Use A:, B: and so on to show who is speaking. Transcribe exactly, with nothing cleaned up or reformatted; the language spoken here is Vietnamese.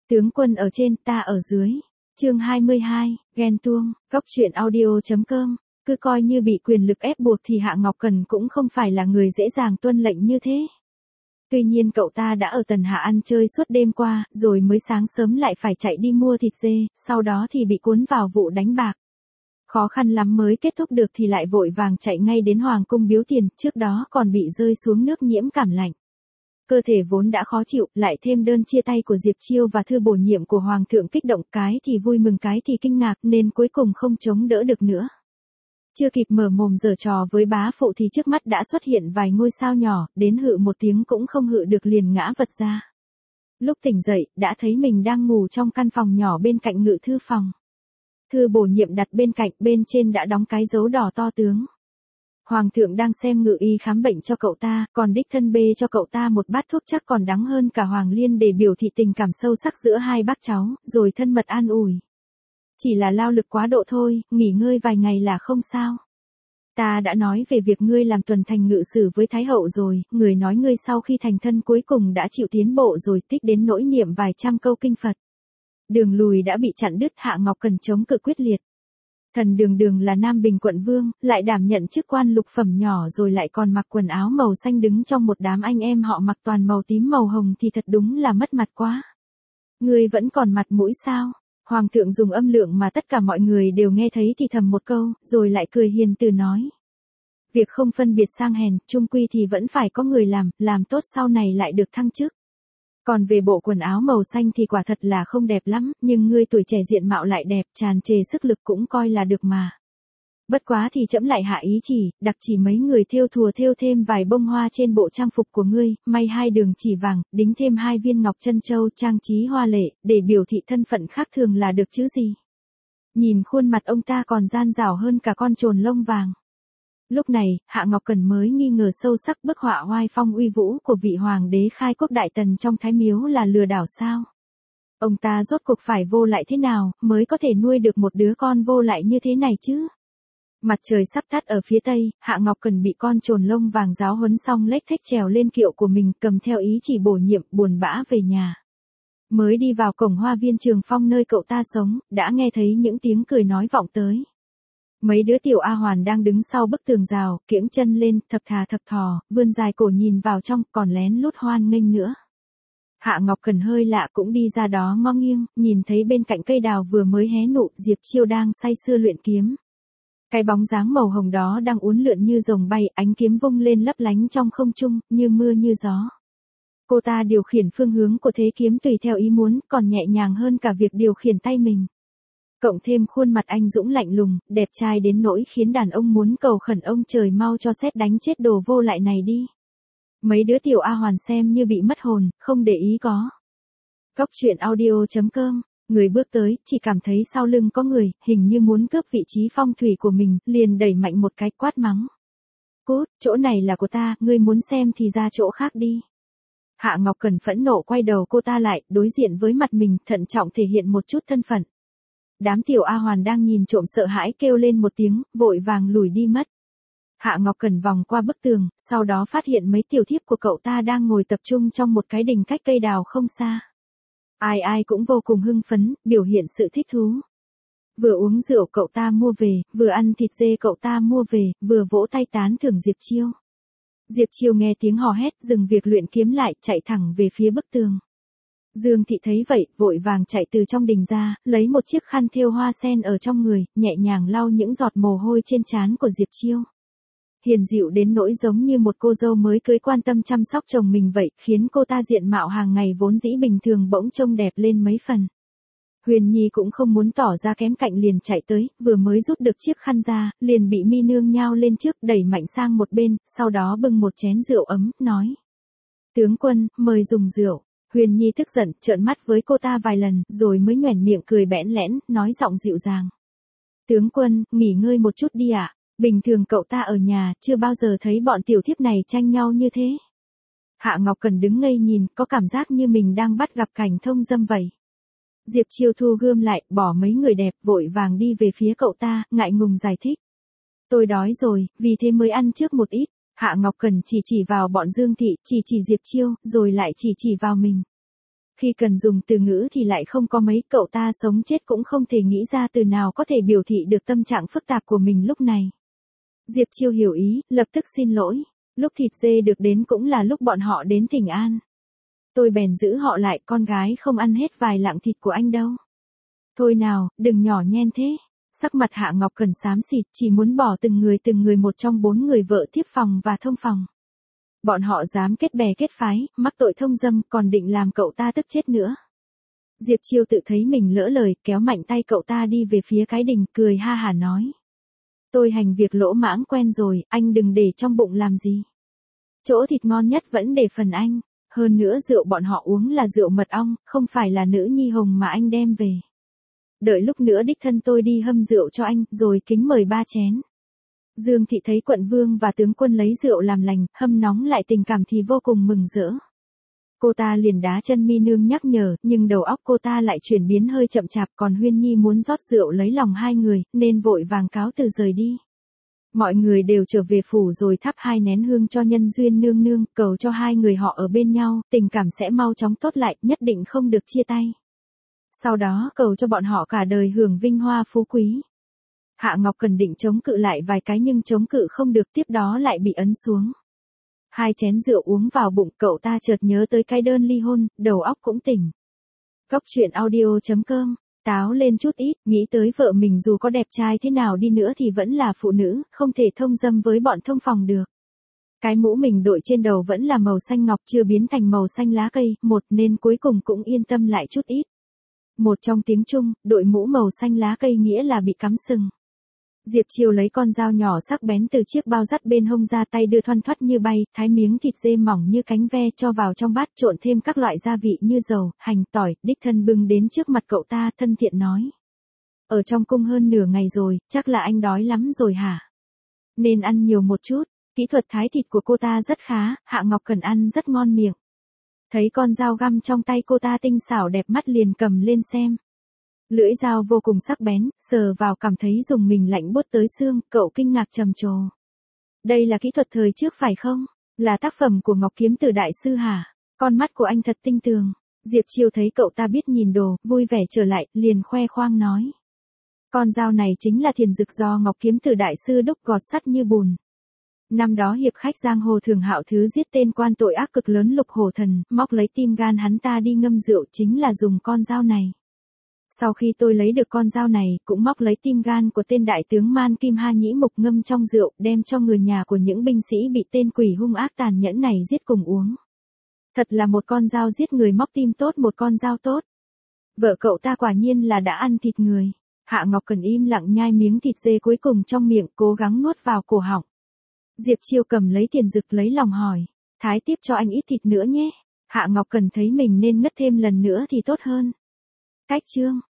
A: Tướng quân ở trên, ta ở dưới. Chương hai mươi hai, ghen tuông, cóc truyện audio.com. Cứ coi như bị quyền lực ép buộc thì Hạ Ngọc Cần cũng không phải là người dễ dàng tuân lệnh như thế. Tuy nhiên cậu ta đã ở Tần Hạ ăn chơi suốt đêm qua, rồi mới sáng sớm lại phải chạy đi mua thịt dê, sau đó thì bị cuốn vào vụ đánh bạc. Khó khăn lắm mới kết thúc được thì lại vội vàng chạy ngay đến Hoàng cung biếu tiền, trước đó còn bị rơi xuống nước nhiễm cảm lạnh. Cơ thể vốn đã khó chịu, lại thêm đơn chia tay của Diệp Chiêu và thư bổ nhiệm của Hoàng thượng kích động, cái thì vui mừng cái thì kinh ngạc, nên cuối cùng không chống đỡ được nữa. Chưa kịp mở mồm giở trò với bá phụ thì trước mắt đã xuất hiện vài ngôi sao nhỏ, đến hự một tiếng cũng không hự được liền ngã vật ra. Lúc tỉnh dậy, đã thấy mình đang ngủ trong căn phòng nhỏ bên cạnh ngự thư phòng. Thư bổ nhiệm đặt bên cạnh, bên trên đã đóng cái dấu đỏ to tướng. Hoàng thượng đang xem ngự y khám bệnh cho cậu ta, còn đích thân bê cho cậu ta một bát thuốc chắc còn đắng hơn cả Hoàng Liên để biểu thị tình cảm sâu sắc giữa hai bác cháu, rồi thân mật an ủi. Chỉ là lao lực quá độ thôi, nghỉ ngơi vài ngày là không sao. Ta đã nói về việc ngươi làm tuần thành ngự sử với Thái hậu rồi, người nói ngươi sau khi thành thân cuối cùng đã chịu tiến bộ rồi, tích đến nỗi niệm vài trăm câu kinh Phật. Đường lùi đã bị chặn đứt, Hạ Ngọc Cần chống cự quyết liệt. Thần Đường Đường là Nam Bình quận vương, lại đảm nhận chức quan lục phẩm nhỏ rồi lại còn mặc quần áo màu xanh đứng trong một đám anh em họ mặc toàn màu tím màu hồng thì thật đúng là mất mặt quá. Ngươi vẫn còn mặt mũi sao? Hoàng thượng dùng âm lượng mà tất cả mọi người đều nghe thấy thì thầm một câu, rồi lại cười hiền từ nói. Việc không phân biệt sang hèn, chung quy thì vẫn phải có người làm, làm tốt sau này lại được thăng chức. Còn về bộ quần áo màu xanh thì quả thật là không đẹp lắm, nhưng ngươi tuổi trẻ diện mạo lại đẹp, tràn trề sức lực cũng coi là được mà. Bất quá thì trẫm lại hạ ý chỉ, đặc chỉ mấy người thêu thùa thêu thêm vài bông hoa trên bộ trang phục của ngươi, may hai đường chỉ vàng, đính thêm hai viên ngọc chân châu trang trí hoa lệ, để biểu thị thân phận khác thường là được chứ gì. Nhìn khuôn mặt ông ta còn gian dảo hơn cả con trồn lông vàng. Lúc này, Hạ Ngọc Cần mới nghi ngờ sâu sắc bức họa oai phong uy vũ của vị hoàng đế khai quốc đại tần trong Thái Miếu là lừa đảo sao? Ông ta rốt cuộc phải vô lại thế nào, mới có thể nuôi được một đứa con vô lại như thế này chứ? Mặt trời sắp tắt ở phía tây, Hạ Ngọc Cần bị con trồn lông vàng giáo huấn xong lếch thếch trèo lên kiệu của mình, cầm theo ý chỉ bổ nhiệm, buồn bã về nhà. Mới đi vào cổng hoa viên Trường Phong nơi cậu ta sống, đã nghe thấy những tiếng cười nói vọng tới. Mấy đứa tiểu A Hoàn đang đứng sau bức tường rào, kiễng chân lên, thập thà thập thò, vươn dài cổ nhìn vào trong, còn lén lút hoan nghênh nữa. Hạ Ngọc Cần hơi lạ cũng đi ra đó ngó nghiêng, nhìn thấy bên cạnh cây đào vừa mới hé nụ, Diệp Chiêu đang say sưa luyện kiếm. Cái bóng dáng màu hồng đó đang uốn lượn như rồng bay, ánh kiếm vung lên lấp lánh trong không trung, như mưa như gió. Cô ta điều khiển phương hướng của thế kiếm tùy theo ý muốn, còn nhẹ nhàng hơn cả việc điều khiển tay mình. Cộng thêm khuôn mặt anh dũng lạnh lùng, đẹp trai đến nỗi khiến đàn ông muốn cầu khẩn ông trời mau cho sét đánh chết đồ vô lại này đi. Mấy đứa tiểu A Hoàn xem như bị mất hồn, không để ý có. Cóc truyện audio.com, người bước tới, chỉ cảm thấy sau lưng có người, hình như muốn cướp vị trí phong thủy của mình, liền đẩy mạnh một cái quát mắng. Cút, chỗ này là của ta, ngươi muốn xem thì ra chỗ khác đi. Hạ Ngọc Cần phẫn nộ quay đầu cô ta lại, đối diện với mặt mình, thận trọng thể hiện một chút thân phận. Đám tiểu A Hoàn đang nhìn trộm sợ hãi kêu lên một tiếng, vội vàng lùi đi mất. Hạ Ngọc Cần vòng qua bức tường, sau đó phát hiện mấy tiểu thiếp của cậu ta đang ngồi tập trung trong một cái đình cách cây đào không xa. Ai ai cũng vô cùng hưng phấn, biểu hiện sự thích thú. Vừa uống rượu cậu ta mua về, vừa ăn thịt dê cậu ta mua về, vừa vỗ tay tán thưởng Diệp Chiêu. Diệp Chiêu nghe tiếng hò hét, dừng việc luyện kiếm lại, chạy thẳng về phía bức tường. Dương Thị thấy vậy, vội vàng chạy từ trong đình ra, lấy một chiếc khăn thêu hoa sen ở trong người, nhẹ nhàng lau những giọt mồ hôi trên trán của Diệp Chiêu. Hiền dịu đến nỗi giống như một cô dâu mới cưới quan tâm chăm sóc chồng mình vậy, khiến cô ta diện mạo hàng ngày vốn dĩ bình thường bỗng trông đẹp lên mấy phần. Huyền Nhi cũng không muốn tỏ ra kém cạnh liền chạy tới, vừa mới rút được chiếc khăn ra, liền bị Mi Nương nhao lên trước đẩy mạnh sang một bên, sau đó bưng một chén rượu ấm, nói. Tướng quân, mời dùng rượu. Huyền Nhi tức giận, trợn mắt với cô ta vài lần, rồi mới nhoẻn miệng cười bẽn lẽn, nói giọng dịu dàng. Tướng quân, nghỉ ngơi một chút đi ạ. Bình thường cậu ta ở nhà, chưa bao giờ thấy bọn tiểu thiếp này tranh nhau như thế. Hạ Ngọc Cần đứng ngây nhìn, có cảm giác như mình đang bắt gặp cảnh thông dâm vậy. Diệp Chiêu thu gươm lại, bỏ mấy người đẹp, vội vàng đi về phía cậu ta, ngại ngùng giải thích. Tôi đói rồi, vì thế mới ăn trước một ít. Hạ Ngọc Cần chỉ chỉ vào bọn Dương Thị, chỉ chỉ Diệp Chiêu, rồi lại chỉ chỉ vào mình. Khi cần dùng từ ngữ thì lại không có mấy, cậu ta sống chết cũng không thể nghĩ ra từ nào có thể biểu thị được tâm trạng phức tạp của mình lúc này. Diệp Chiêu hiểu ý, lập tức xin lỗi. Lúc thịt dê được đến cũng là lúc bọn họ đến Thịnh An. Tôi bèn giữ họ lại, con gái không ăn hết vài lạng thịt của anh đâu. Thôi nào, đừng nhỏ nhen thế. Sắc mặt Hạ Ngọc Cần xám xịt, chỉ muốn bỏ từng người từng người một trong bốn người vợ thiếp phòng và thông phòng. Bọn họ dám kết bè kết phái, mắc tội thông dâm, còn định làm cậu ta tức chết nữa. Diệp Chiêu tự thấy mình lỡ lời, kéo mạnh tay cậu ta đi về phía cái đình, cười ha hả nói. Tôi hành việc lỗ mãng quen rồi, anh đừng để trong bụng làm gì. Chỗ thịt ngon nhất vẫn để phần anh. Hơn nữa rượu bọn họ uống là rượu mật ong, không phải là nữ nhi hồng mà anh đem về. Đợi lúc nữa đích thân tôi đi hâm rượu cho anh, rồi kính mời ba chén. Dương Thị thấy quận vương và tướng quân lấy rượu làm lành, hâm nóng lại tình cảm thì vô cùng mừng rỡ. Cô ta liền đá chân Mi Nương nhắc nhở, nhưng đầu óc cô ta lại chuyển biến hơi chậm chạp, còn Huyên Nhi muốn rót rượu lấy lòng hai người, nên vội vàng cáo từ rời đi. Mọi người đều trở về phủ rồi thắp hai nén hương cho Nhân Duyên nương nương, cầu cho hai người họ ở bên nhau, tình cảm sẽ mau chóng tốt lại, nhất định không được chia tay. Sau đó cầu cho bọn họ cả đời hưởng vinh hoa phú quý. Hạ Ngọc Cần định chống cự lại vài cái nhưng chống cự không được, tiếp đó lại bị ấn xuống. Hai chén rượu uống vào bụng, cậu ta chợt nhớ tới cái đơn ly hôn, đầu óc cũng tỉnh. Cốc truyện audio chấm com, táo lên chút ít, nghĩ tới vợ mình dù có đẹp trai thế nào đi nữa thì vẫn là phụ nữ, không thể thông dâm với bọn thông phòng được. Cái mũ mình đội trên đầu vẫn là màu xanh ngọc chưa biến thành màu xanh lá cây, một nên cuối cùng cũng yên tâm lại chút ít. Một trong tiếng Trung, đội mũ màu xanh lá cây nghĩa là bị cắm sừng. Diệp Chiêu lấy con dao nhỏ sắc bén từ chiếc bao dắt bên hông ra, tay đưa thoăn thoắt như bay, thái miếng thịt dê mỏng như cánh ve cho vào trong bát, trộn thêm các loại gia vị như dầu, hành, tỏi, đích thân bưng đến trước mặt cậu ta, thân thiện nói. Ở trong cung hơn nửa ngày rồi, chắc là anh đói lắm rồi hả? Nên ăn nhiều một chút. Kỹ thuật thái thịt của cô ta rất khá, Hạ Ngọc Cần ăn rất ngon miệng. Thấy con dao găm trong tay cô ta tinh xảo đẹp mắt liền cầm lên xem. Lưỡi dao vô cùng sắc bén, sờ vào cảm thấy dùng mình lạnh buốt tới xương, cậu kinh ngạc trầm trồ. Đây là kỹ thuật thời trước phải không? Là tác phẩm của Ngọc Kiếm Tử đại sư hả? Con mắt của anh thật tinh tường. Diệp Chiêu thấy cậu ta biết nhìn đồ, vui vẻ trở lại, liền khoe khoang nói. Con dao này chính là thiền dực do Ngọc Kiếm Tử đại sư đúc gọt sắt như bùn. Năm đó hiệp khách giang hồ Thường Hạo Thứ giết tên quan tội ác cực lớn Lục Hổ Thần, móc lấy tim gan hắn ta đi ngâm rượu chính là dùng con dao này. Sau khi tôi lấy được con dao này, cũng móc lấy tim gan của tên đại tướng Man Kim Ha Nhĩ Mục ngâm trong rượu, đem cho người nhà của những binh sĩ bị tên quỷ hung ác tàn nhẫn này giết cùng uống. Thật là một con dao giết người móc tim tốt, một con dao tốt. Vợ cậu ta quả nhiên là đã ăn thịt người. Hạ Ngọc Cần im lặng nhai miếng thịt dê cuối cùng trong miệng, cố gắng nuốt vào cổ họng. Diệp Chiêu cầm lấy tiền dực lấy lòng hỏi, thái tiếp cho anh ít thịt nữa nhé. Hạ Ngọc Cần thấy mình nên ngất thêm lần nữa thì tốt hơn. Cách chương